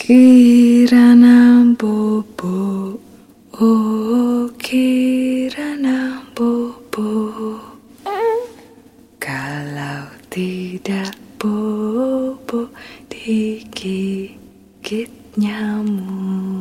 Kirana bobo, oh kirana bobo. Kalau tidak bobo digigit nyamuk.